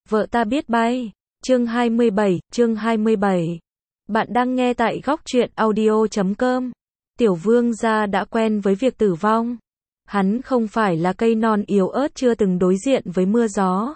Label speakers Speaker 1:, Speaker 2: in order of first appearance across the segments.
Speaker 1: Vợ ta biết bay. Chương 27. Bạn đang nghe tại góc truyện audio.com. Tiểu vương gia đã quen với việc tử vong. Hắn không phải là cây non yếu ớt chưa từng đối diện với mưa gió.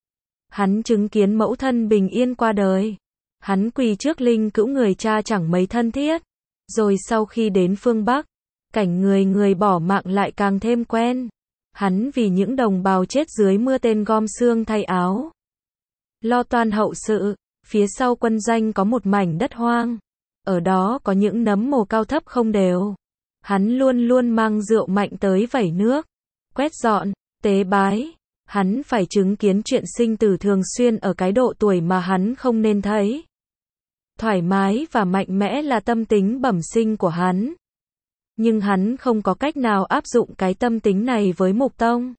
Speaker 1: Hắn chứng kiến mẫu thân bình yên qua đời. Hắn quỳ trước linh cữu người cha chẳng mấy thân thiết. Rồi sau khi đến phương Bắc, cảnh người bỏ mạng lại càng thêm quen. Hắn vì những đồng bào chết dưới mưa tên gom xương thay áo. Lo toan hậu sự, phía sau quân doanh có một mảnh đất hoang. Ở đó có những nấm mồ cao thấp không đều. Hắn luôn luôn mang rượu mạnh tới vẩy nước, quét dọn, tế bái. Hắn phải chứng kiến chuyện sinh tử thường xuyên ở cái độ tuổi mà hắn không nên thấy. Thoải mái và mạnh mẽ là tâm tính bẩm sinh của hắn. Nhưng hắn không có cách nào áp dụng cái tâm tính này với Mục Tông.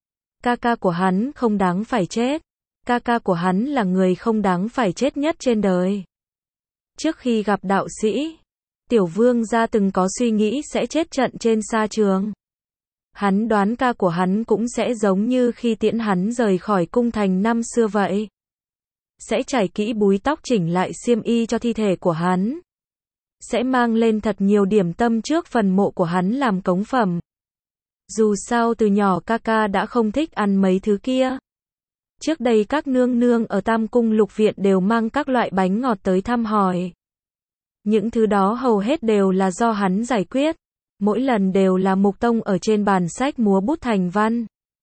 Speaker 1: Ca của hắn không đáng phải chết. Ca của hắn là người không đáng phải chết nhất trên đời. Trước khi gặp đạo sĩ, Tiểu vương gia từng có suy nghĩ sẽ chết trận trên sa trường. Hắn đoán ca của hắn cũng sẽ giống như khi tiễn hắn rời khỏi cung thành năm xưa vậy. Sẽ chải kỹ búi tóc, chỉnh lại xiêm y cho thi thể của hắn. Sẽ mang lên thật nhiều điểm tâm trước phần mộ của hắn làm cống phẩm. Dù sao từ nhỏ ca đã không thích ăn mấy thứ kia. Trước đây các nương nương ở Tam Cung Lục Viện đều mang các loại bánh ngọt tới thăm hỏi. Những thứ đó hầu hết đều là do hắn giải quyết. Mỗi lần đều là Mục Tông ở trên bàn sách múa bút thành văn.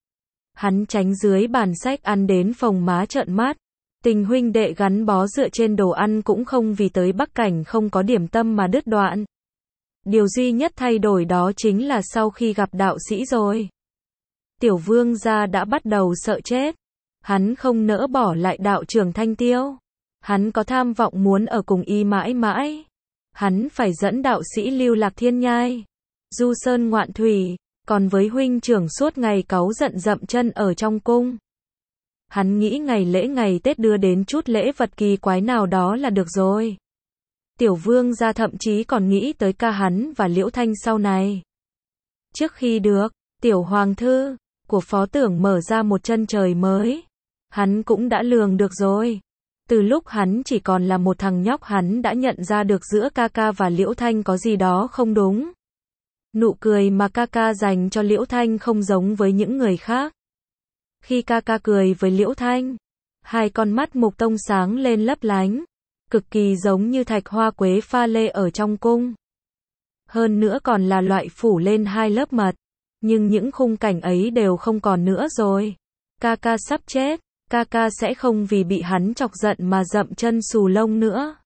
Speaker 1: Hắn tránh dưới bàn sách ăn đến phồng má trợn mắt. Tình huynh đệ gắn bó dựa trên đồ ăn cũng không vì tới Bắc Cảnh không có điểm tâm mà đứt đoạn. Điều duy nhất thay đổi đó chính là sau khi gặp đạo sĩ rồi. Tiểu vương gia đã bắt đầu sợ chết. Hắn không nỡ bỏ lại đạo trưởng Thanh Tiêu. Hắn có tham vọng muốn ở cùng y mãi mãi. Hắn phải dẫn đạo sĩ lưu lạc thiên nhai, du sơn ngoạn thủy, còn với huynh trưởng suốt ngày cáu giận dậm chân ở trong cung. Hắn nghĩ ngày lễ ngày Tết đưa đến chút lễ vật kỳ quái nào đó là được rồi. Tiểu vương gia thậm chí còn nghĩ tới ca hắn và Liễu Thanh sau này. Trước khi được tiểu hoàng thư của phó tưởng mở ra một chân trời mới, hắn cũng đã lường được rồi. Từ lúc hắn chỉ còn là một thằng nhóc hắn đã nhận ra được giữa ca và Liễu Thanh có gì đó không đúng. Nụ cười mà ca dành cho Liễu Thanh không giống với những người khác. Khi ca cười với Liễu Thanh, hai con mắt Mục Tông sáng lên lấp lánh, cực kỳ giống như thạch hoa quế pha lê ở trong cung. Hơn nữa còn là loại phủ lên hai lớp mật. Nhưng những khung cảnh ấy đều không còn nữa rồi. Ca sắp chết. Ca sẽ không vì bị hắn chọc giận mà dậm chân xù lông nữa.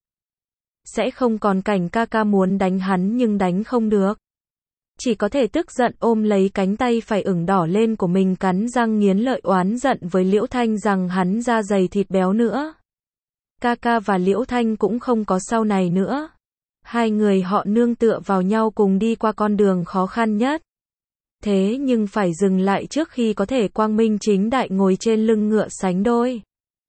Speaker 1: Sẽ không còn cảnh ca muốn đánh hắn nhưng đánh không được. Chỉ có thể tức giận ôm lấy cánh tay phải ửng đỏ lên của mình, cắn răng nghiến lợi oán giận với Liễu Thanh rằng hắn da dày thịt béo nữa. Ca và Liễu Thanh cũng không có sau này nữa. Hai người họ nương tựa vào nhau cùng đi qua con đường khó khăn nhất. Thế nhưng phải dừng lại trước khi có thể quang minh chính đại ngồi trên lưng ngựa sánh đôi.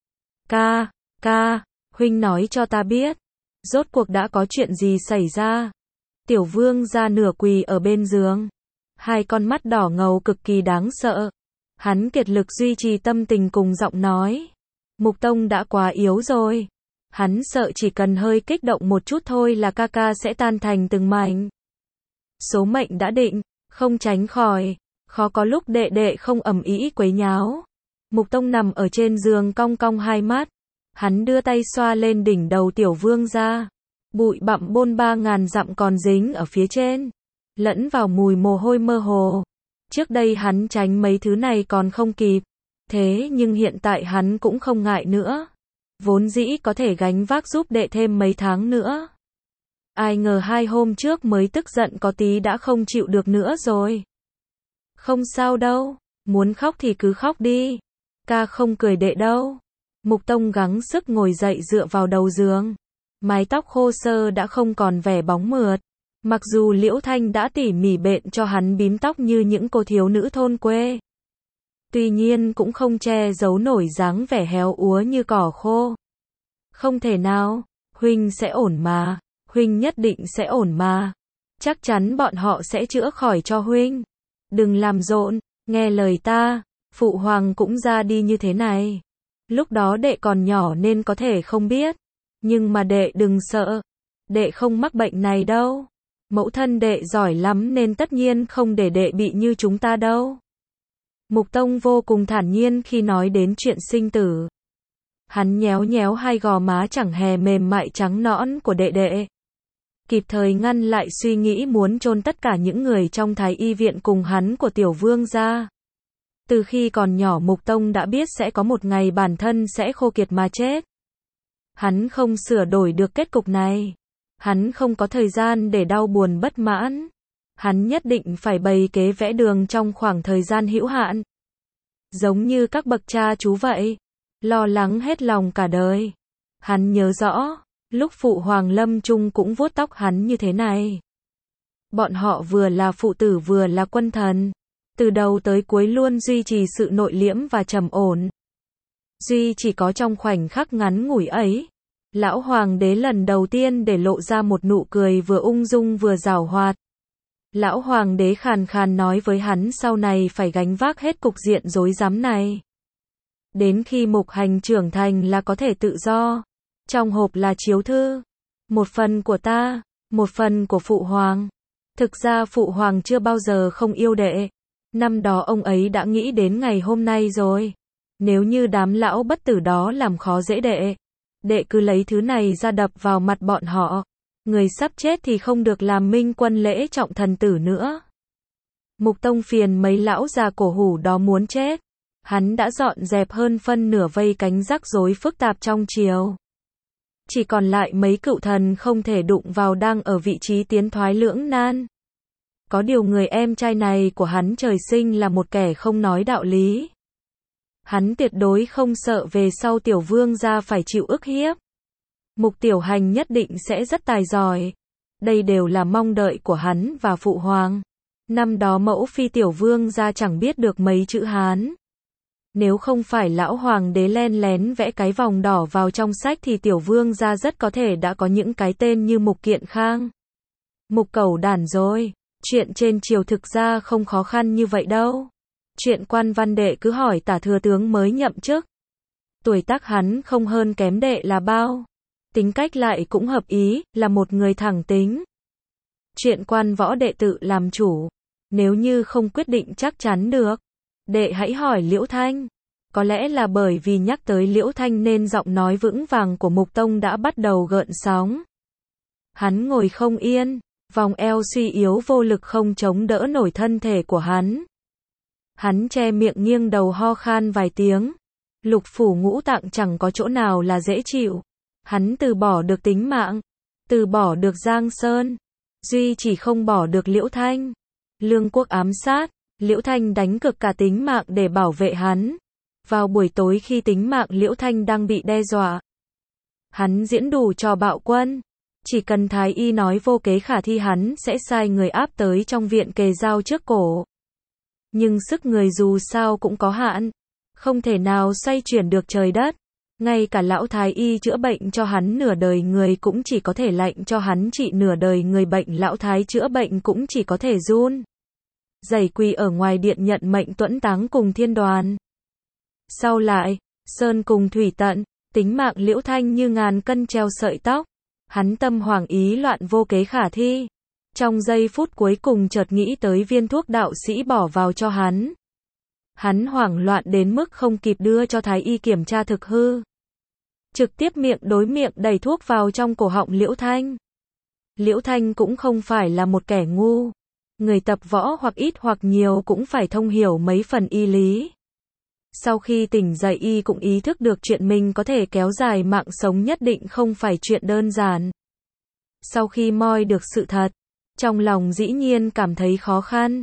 Speaker 1: Ca, huynh nói cho ta biết. Rốt cuộc đã có chuyện gì xảy ra? Tiểu vương gia nửa quỳ ở bên giường. Hai con mắt đỏ ngầu cực kỳ đáng sợ. Hắn kiệt lực duy trì tâm tình cùng giọng nói. Mục Tông đã quá yếu rồi. Hắn sợ chỉ cần hơi kích động một chút thôi là ca sẽ tan thành từng mảnh. Số mệnh đã định. Không tránh khỏi, khó có lúc đệ không ầm ĩ quấy nháo. Mục Tông nằm ở trên giường cong cong hai mắt. Hắn đưa tay xoa lên đỉnh đầu tiểu vương gia. Bụi bặm bôn 3000 dặm còn dính ở phía trên. Lẫn vào mùi mồ hôi mơ hồ. Trước đây hắn tránh mấy thứ này còn không kịp. Thế nhưng hiện tại hắn cũng không ngại nữa. Vốn dĩ có thể gánh vác giúp đệ thêm mấy tháng nữa. Ai ngờ 2 hôm trước mới tức giận có tí đã không chịu được nữa rồi. Không sao đâu, muốn khóc thì cứ khóc đi. Ca không cười đệ đâu. Mục Tông gắng sức ngồi dậy dựa vào đầu giường. Mái tóc khô sơ đã không còn vẻ bóng mượt. Mặc dù Liễu Thanh đã tỉ mỉ bện cho hắn bím tóc như những cô thiếu nữ thôn quê. Tuy nhiên cũng không che giấu nổi dáng vẻ héo úa như cỏ khô. Không thể nào, huynh sẽ ổn mà. Huynh nhất định sẽ ổn mà. Chắc chắn bọn họ sẽ chữa khỏi cho huynh. Đừng làm rộn, nghe lời ta. Phụ hoàng cũng ra đi như thế này. Lúc đó đệ còn nhỏ nên có thể không biết. Nhưng mà đệ đừng sợ. Đệ không mắc bệnh này đâu. Mẫu thân đệ giỏi lắm nên tất nhiên không để đệ bị như chúng ta đâu. Mục Tông vô cùng thản nhiên khi nói đến chuyện sinh tử. Hắn nhéo nhéo hai gò má chẳng hề mềm mại trắng nõn của đệ đệ. Kịp thời ngăn lại suy nghĩ muốn chôn tất cả những người trong Thái Y viện cùng hắn của tiểu vương gia. Từ khi còn nhỏ Mục Tông đã biết sẽ có một ngày bản thân sẽ khô kiệt mà chết. Hắn không sửa đổi được kết cục này. Hắn không có thời gian để đau buồn bất mãn. Hắn nhất định phải bày kế vẽ đường trong khoảng thời gian hữu hạn. Giống như các bậc cha chú vậy. Lo lắng hết lòng cả đời. Hắn nhớ rõ, lúc phụ hoàng lâm chung cũng vuốt tóc hắn như thế này. Bọn họ vừa là phụ tử vừa là quân thần. Từ đầu tới cuối luôn duy trì sự nội liễm và trầm ổn. Duy chỉ có trong khoảnh khắc ngắn ngủi ấy, lão hoàng đế lần đầu tiên để lộ ra một nụ cười vừa ung dung vừa giảo hoạt. Lão hoàng đế khàn khàn nói với hắn sau này phải gánh vác hết cục diện rối rắm này. Đến khi Mục Hành trưởng thành là có thể tự do. Trong hộp là chiếu thư. Một phần của ta, một phần của phụ hoàng. Thực ra phụ hoàng chưa bao giờ không yêu đệ. Năm đó ông ấy đã nghĩ đến ngày hôm nay rồi. Nếu như đám lão bất tử đó làm khó dễ đệ, đệ cứ lấy thứ này ra đập vào mặt bọn họ. Người sắp chết thì không được làm minh quân lễ trọng thần tử nữa. Mục Tông phiền mấy lão già cổ hủ đó muốn chết. Hắn đã dọn dẹp hơn phân nửa vây cánh rắc rối phức tạp trong triều. Chỉ còn lại mấy cựu thần không thể đụng vào đang ở vị trí tiến thoái lưỡng nan. Có điều người em trai này của hắn trời sinh là một kẻ không nói đạo lý. Hắn tuyệt đối không sợ về sau tiểu vương gia phải chịu ức hiếp. Mục Tiểu Hành nhất định sẽ rất tài giỏi. Đây đều là mong đợi của hắn và phụ hoàng. Năm đó mẫu phi tiểu vương gia chẳng biết được mấy chữ Hán. Nếu không phải lão hoàng đế len lén vẽ cái vòng đỏ vào trong sách thì tiểu vương gia rất có thể đã có những cái tên như Mục Kiện Khang, Mục Cẩu Đản rồi. Chuyện trên triều thực ra không khó khăn như vậy đâu. Chuyện quan văn đệ cứ hỏi Tả thừa tướng mới nhậm chức. Tuổi tác hắn không hơn kém đệ là bao. Tính cách lại cũng hợp ý, là một người thẳng tính. Chuyện quan võ đệ tự làm chủ. Nếu như không quyết định chắc chắn được, đệ hãy hỏi Liễu Thanh. Có lẽ là bởi vì nhắc tới Liễu Thanh nên giọng nói vững vàng của Mục Tông đã bắt đầu gợn sóng. Hắn ngồi không yên, vòng eo suy yếu vô lực không chống đỡ nổi thân thể của hắn. Hắn che miệng nghiêng đầu ho khan vài tiếng. Lục phủ ngũ tạng chẳng có chỗ nào là dễ chịu. Hắn từ bỏ được tính mạng, từ bỏ được Giang Sơn, duy chỉ không bỏ được Liễu Thanh. Lương quốc ám sát, Liễu Thanh đánh cược cả tính mạng để bảo vệ hắn. Vào buổi tối khi tính mạng Liễu Thanh đang bị đe dọa, hắn diễn đủ trò bạo quân. Chỉ cần Thái Y nói vô kế khả thi hắn sẽ sai người áp tới trong viện kề dao trước cổ. Nhưng sức người dù sao cũng có hạn, không thể nào xoay chuyển được trời đất. Ngay cả lão Thái Y chữa bệnh cho hắn nửa đời người cũng chỉ có thể lạnh cho hắn trị nửa đời người bệnh. Lão Thái chữa bệnh cũng chỉ có thể run rẩy quỳ ở ngoài điện nhận mệnh tuẫn táng cùng thiên đoàn. Sau lại, sơn cùng thủy tận, tính mạng Liễu Thanh như ngàn cân treo sợi tóc. Hắn tâm hoảng ý loạn vô kế khả thi. Trong giây phút cuối cùng chợt nghĩ tới viên thuốc đạo sĩ bỏ vào cho hắn. Hắn hoảng loạn đến mức không kịp đưa cho Thái Y kiểm tra thực hư. Trực tiếp miệng đối miệng đẩy thuốc vào trong cổ họng Liễu Thanh. Liễu Thanh cũng không phải là một kẻ ngu. Người tập võ hoặc ít hoặc nhiều cũng phải thông hiểu mấy phần y lý. Sau khi tỉnh dậy y cũng ý thức được chuyện mình có thể kéo dài mạng sống nhất định không phải chuyện đơn giản. Sau khi moi được sự thật, trong lòng dĩ nhiên cảm thấy khó khăn.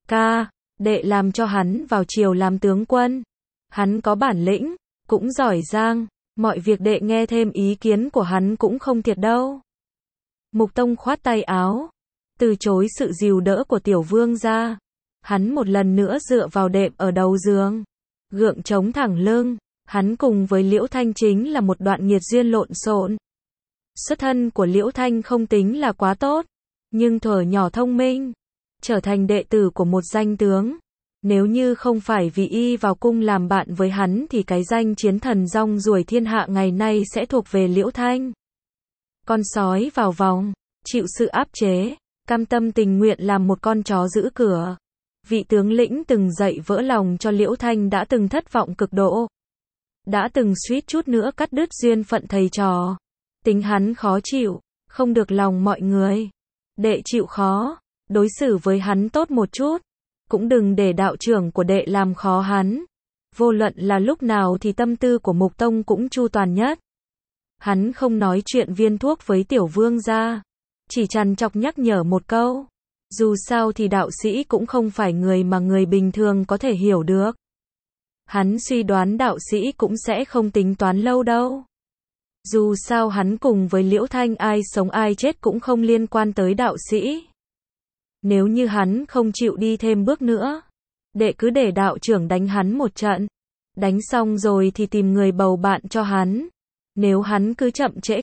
Speaker 1: Đệ làm cho hắn vào triều làm tướng quân. Hắn có bản lĩnh, cũng giỏi giang, mọi việc đệ nghe thêm ý kiến của hắn cũng không thiệt đâu. Mục Tông khoát tay áo, từ chối sự dìu đỡ của tiểu vương gia. Hắn một lần nữa dựa vào đệm ở đầu giường, gượng chống thẳng lưng. Hắn cùng với Liễu Thanh chính là một đoạn nghiệt duyên lộn xộn. Xuất thân của Liễu Thanh không tính là quá tốt, nhưng thuở nhỏ thông minh, trở thành đệ tử của một danh tướng. Nếu như không phải vì y vào cung làm bạn với hắn thì cái danh chiến thần rong ruổi thiên hạ ngày nay sẽ thuộc về Liễu Thanh. Con sói vào vòng, chịu sự áp chế, cam tâm tình nguyện làm một con chó giữ cửa. Vị tướng lĩnh từng dạy vỡ lòng cho Liễu Thanh đã từng thất vọng cực độ. Đã từng suýt chút nữa cắt đứt duyên phận thầy trò. Tính hắn khó chịu, không được lòng mọi người. Đệ chịu khó, đối xử với hắn tốt một chút. Cũng đừng để đạo trưởng của đệ làm khó hắn. Vô luận là lúc nào thì tâm tư của Mục Tông cũng chu toàn nhất. Hắn không nói chuyện viên thuốc với Tiểu Vương gia, chỉ trằn trọc nhắc nhở một câu. Dù sao thì đạo sĩ cũng không phải người mà người bình thường có thể hiểu được. Hắn suy đoán đạo sĩ cũng sẽ không tính toán lâu đâu. Dù sao hắn cùng với Liễu Thanh ai sống ai chết cũng không liên quan tới đạo sĩ. Nếu như hắn không chịu đi thêm bước nữa, đệ cứ để đạo trưởng đánh hắn một trận. Đánh xong rồi thì tìm người bầu bạn cho hắn. Nếu hắn cứ chậm trễ,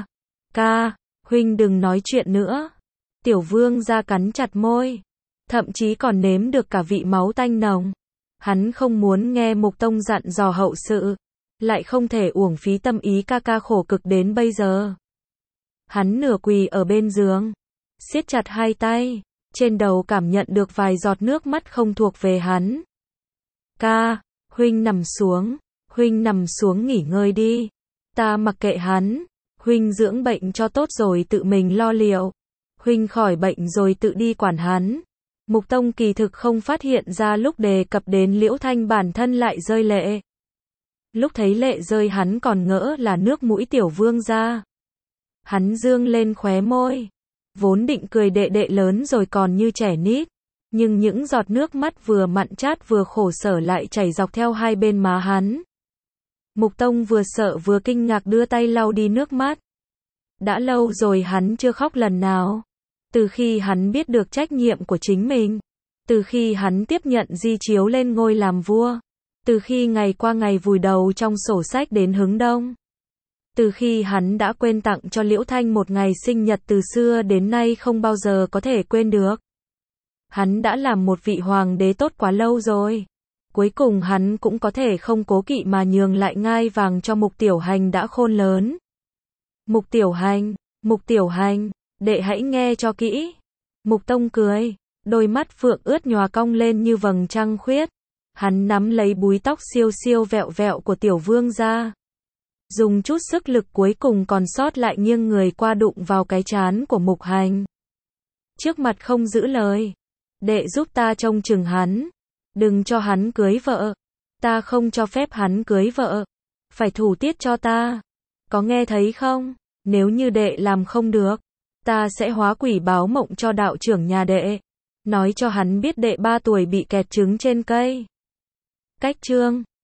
Speaker 1: huynh đừng nói chuyện nữa. Tiểu Vương gia cắn chặt môi, thậm chí còn nếm được cả vị máu tanh nồng. Hắn không muốn nghe Mục Tông dặn dò hậu sự, lại không thể uổng phí tâm ý ca khổ cực đến bây giờ. Hắn nửa quỳ ở bên giường, siết chặt hai tay, trên đầu cảm nhận được vài giọt nước mắt không thuộc về hắn. Huynh nằm xuống nghỉ ngơi đi. Ta mặc kệ hắn, huynh dưỡng bệnh cho tốt rồi tự mình lo liệu. Huynh khỏi bệnh rồi tự đi quản hắn. Mục Tông kỳ thực không phát hiện ra lúc đề cập đến Liễu Thanh bản thân lại rơi lệ. Lúc thấy lệ rơi hắn còn ngỡ là nước mũi Tiểu Vương gia. Hắn dương lên khóe môi, vốn định cười đệ đệ lớn rồi còn như trẻ nít, nhưng những giọt nước mắt vừa mặn chát vừa khổ sở lại chảy dọc theo hai bên má hắn. Mục Tông vừa sợ vừa kinh ngạc đưa tay lau đi nước mắt. Đã lâu rồi hắn chưa khóc lần nào. Từ khi hắn biết được trách nhiệm của chính mình, từ khi hắn tiếp nhận di chiếu lên ngôi làm vua, từ khi ngày qua ngày vùi đầu trong sổ sách đến hướng đông, từ khi hắn đã quên tặng cho Liễu Thanh một ngày sinh nhật từ xưa đến nay không bao giờ có thể quên được. Hắn đã làm một vị hoàng đế tốt quá lâu rồi. Cuối cùng hắn cũng có thể không cố kỵ mà nhường lại ngai vàng cho Mục Tiểu Hành đã khôn lớn. Mục Tiểu Hành, đệ hãy nghe cho kỹ. Mục Tông cười, đôi mắt phượng ướt nhòa cong lên như vầng trăng khuyết. Hắn nắm lấy búi tóc siêu siêu vẹo vẹo của Tiểu Vương gia. Dùng chút sức lực cuối cùng còn sót lại nghiêng người qua đụng vào cái trán của Mục Hành. Trước mặt không giữ lời. Đệ giúp ta trông chừng hắn. Đừng cho hắn cưới vợ. Ta không cho phép hắn cưới vợ. Phải thủ tiết cho ta. Có nghe thấy không? Nếu như đệ làm không được, ta sẽ hóa quỷ báo mộng cho đạo trưởng nhà đệ. Nói cho hắn biết đệ 3 tuổi bị kẹt trứng trên cây. Cách chương